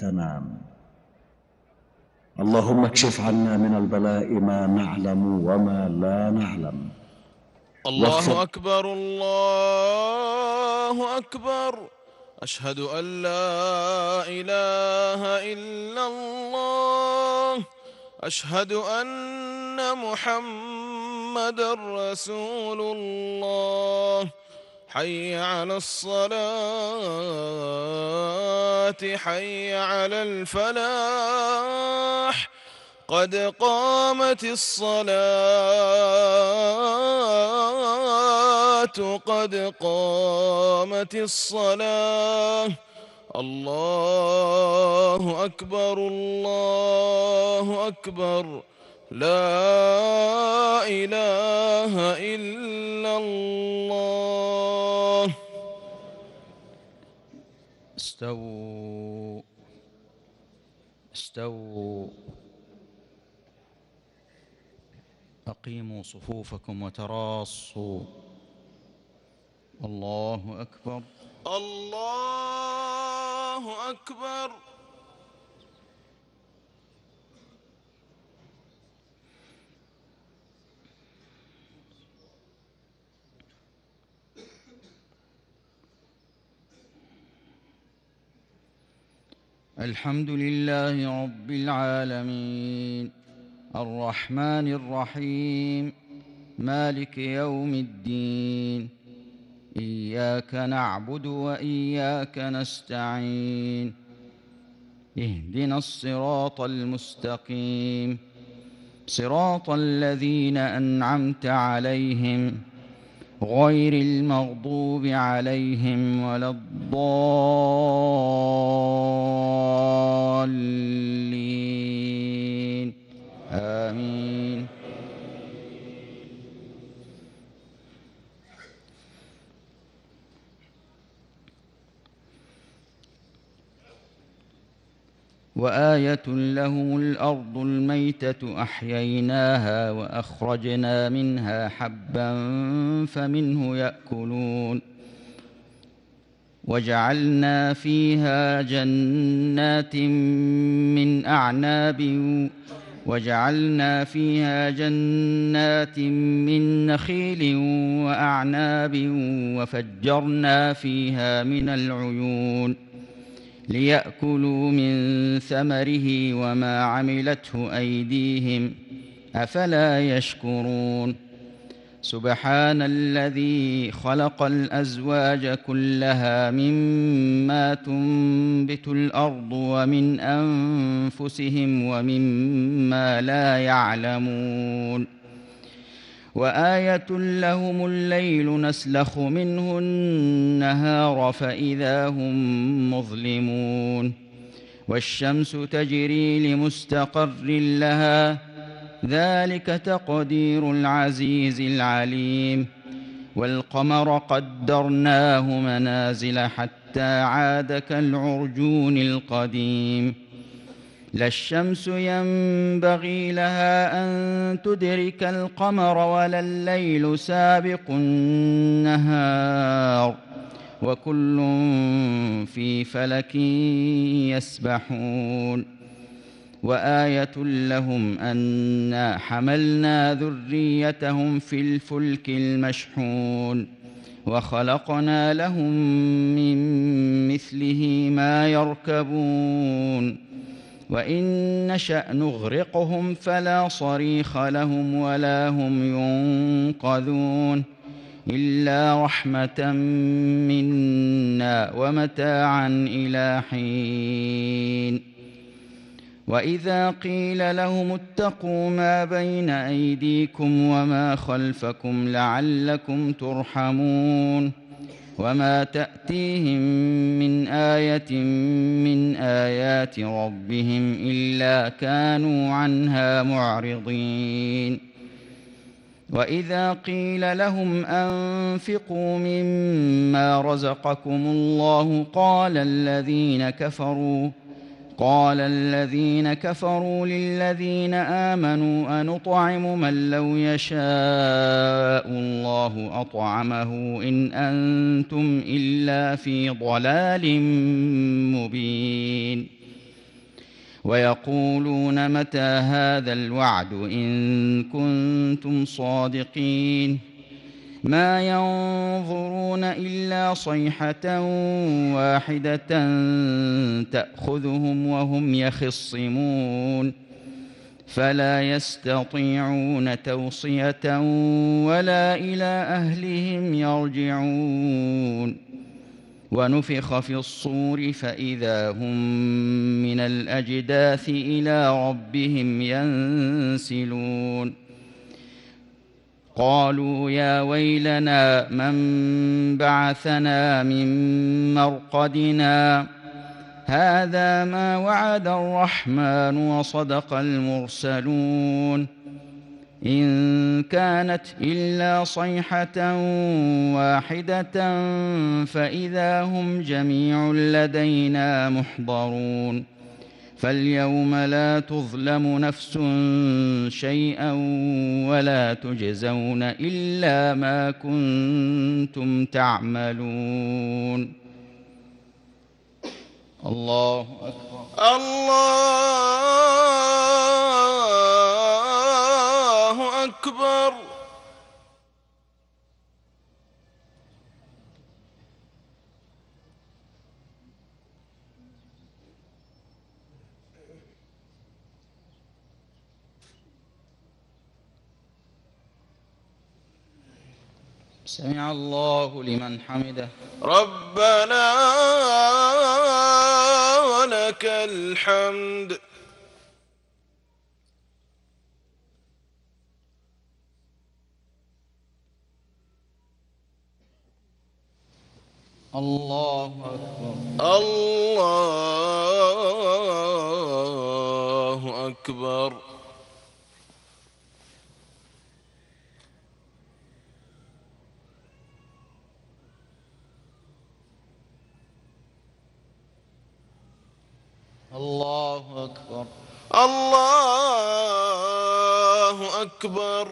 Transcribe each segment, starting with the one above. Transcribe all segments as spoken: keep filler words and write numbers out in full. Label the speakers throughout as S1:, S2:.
S1: تنام. اللهم اكشف عنا من البلاء ما نعلم وما لا نعلم.
S2: الله أكبر الله أكبر. أشهد أن لا إله إلا الله. أشهد أن محمدًا رسول الله. حي على الصلاة حي على الفلاح. قد قامت الصلاة قد قامت الصلاة. الله أكبر الله أكبر. لا إله إلا الله.
S3: استووا استووا أقيموا صفوفكم وتراصوا. الله أكبر
S2: الله أكبر.
S3: الحمد لله رب العالمين الرحمن الرحيم مالك يوم الدين. إياك نعبد وإياك نستعين. اهدنا الصراط المستقيم صراط الذين أنعمت عليهم غير المغضوب عليهم ولا الضالين. آمين. وآية لهم الأرض الميتة أحييناها وأخرجنا منها حبا فمنه يأكلون. وجعلنا فيها جنات من أعناب وجعلنا فيها جنات من نخيل وأعناب وفجرنا فيها من العيون ليأكلوا من ثمره وما عملته أيديهم أفلا يشكرون. سبحان الذي خلق الأزواج كلها مما تنبت الأرض ومن أنفسهم ومما لا يعلمون. وآية لهم الليل نسلخ منه النهار فإذا هم مظلمون. والشمس تجري لمستقر لها ذلك تقدير العزيز العليم. والقمر قدرناه منازل حتى عاد كالعرجون القديم. لا الشمس ينبغي لها أن تدرك القمر ولا الليل سابق النهار وكل في فلك يسبحون. وآية لهم أنا حملنا ذريتهم في الفلك المشحون وخلقنا لهم من مثله ما يركبون. وإن نشأ نغرقهم فلا صريخ لهم ولا هم ينقذون إلا رحمة منا ومتاعا إلى حين. وإذا قيل لهم اتقوا ما بين أيديكم وما خلفكم لعلكم ترحمون وما تأتيهم من آية من آيات ربهم إلا كانوا عنها معرضين. وإذا قيل لهم أنفقوا مما رزقكم الله قال الذين كفروا قال الذين كفروا للذين آمنوا أنطعم من لو يشاء الله أطعمه إن أنتم إلا في ضلال مبين. ويقولون متى هذا الوعد إن كنتم صادقين ما ينظرون إلا صيحة واحدة تأخذهم وهم يخصمون فلا يستطيعون توصية ولا إلى أهلهم يرجعون ونفخ في الصور فإذا هم من الأجداث إلى ربهم ينسلون قالوا يا ويلنا من بعثنا من مرقدنا هذا ما وعد الرحمن وصدق المرسلون إن كانت إلا صيحة واحدة فإذا هم جميع لدينا محضرون فاليوم لا تظلم نفس شيئا ولا تجزون إلا ما كنتم تعملون. الله أكبر.
S2: الله أكبر.
S3: سمع الله لمن حمده.
S2: ربنا ولك الحمد.
S3: الله أكبر.
S2: الله أكبر.
S3: الله أكبر.
S2: الله أكبر.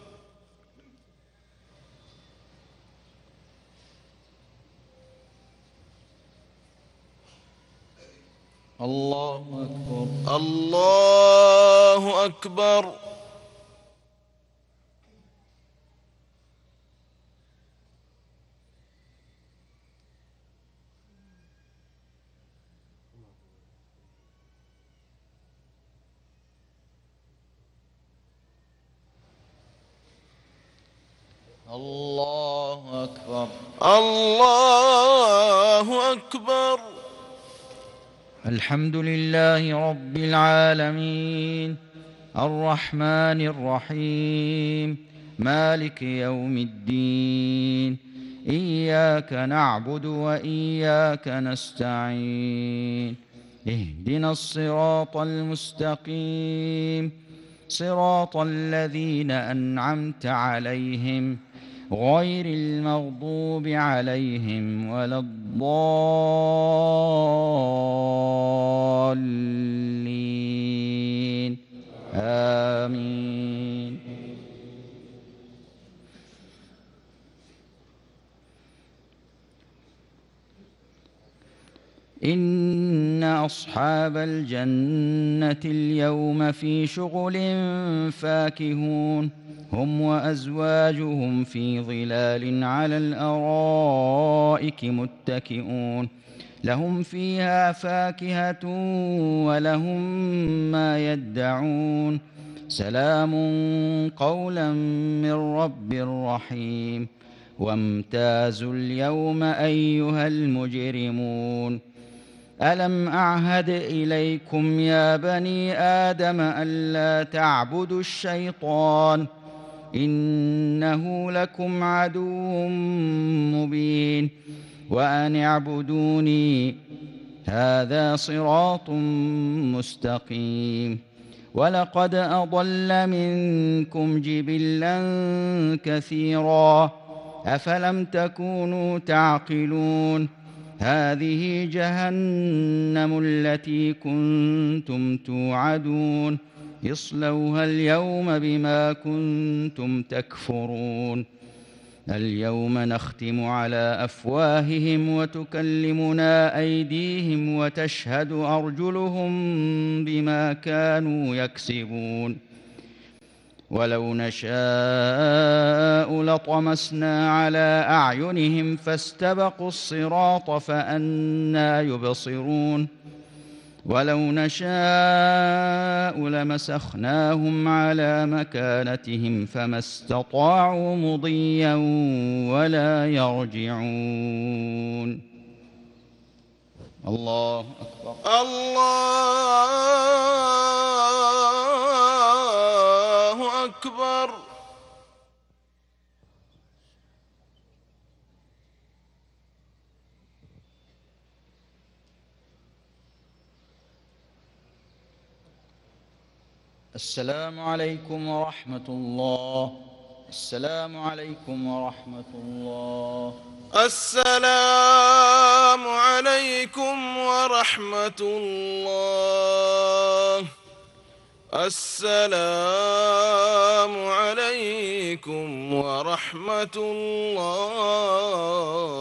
S3: الله أكبر.
S2: الله أكبر.
S3: الله أكبر.
S2: الله أكبر.
S3: الحمد لله رب العالمين الرحمن الرحيم مالك يوم الدين إياك نعبد وإياك نستعين اهدنا الصراط المستقيم صراط الذين أنعمت عليهم غير المغضوب عليهم ولا الضالين آمين. إن أصحاب الجنة اليوم في شغل فاكهون هم وأزواجهم في ظلال على الأرائك متكئون لهم فيها فاكهة ولهم ما يدعون سلام قولا من رب رحيم. وامتازوا اليوم أيها المجرمون ألم أعهد إليكم يا بني آدم ألا تعبدوا الشيطان إنه لكم عدو مبين وأن اعبدوني هذا صراط مستقيم. ولقد أضل منكم جبلا كثيرا أفلم تكونوا تعقلون هذه جهنم التي كنتم توعدون اصلوها اليوم بما كنتم تكفرون. اليوم نختم على أفواههم وتكلمنا أيديهم وتشهد أرجلهم بما كانوا يكسبون ولو نشاء لطمسنا على أعينهم فاستبقوا الصراط فأنى يبصرون ولو نشاء لمسخناهم على مكانتهم فما استطاعوا مضيا ولا يرجعون. الله أكبر.
S2: الله أكبر.
S3: السلام عليكم ورحمة الله. السلام عليكم ورحمة الله.
S2: السلام عليكم ورحمة الله. السلام عليكم ورحمة الله.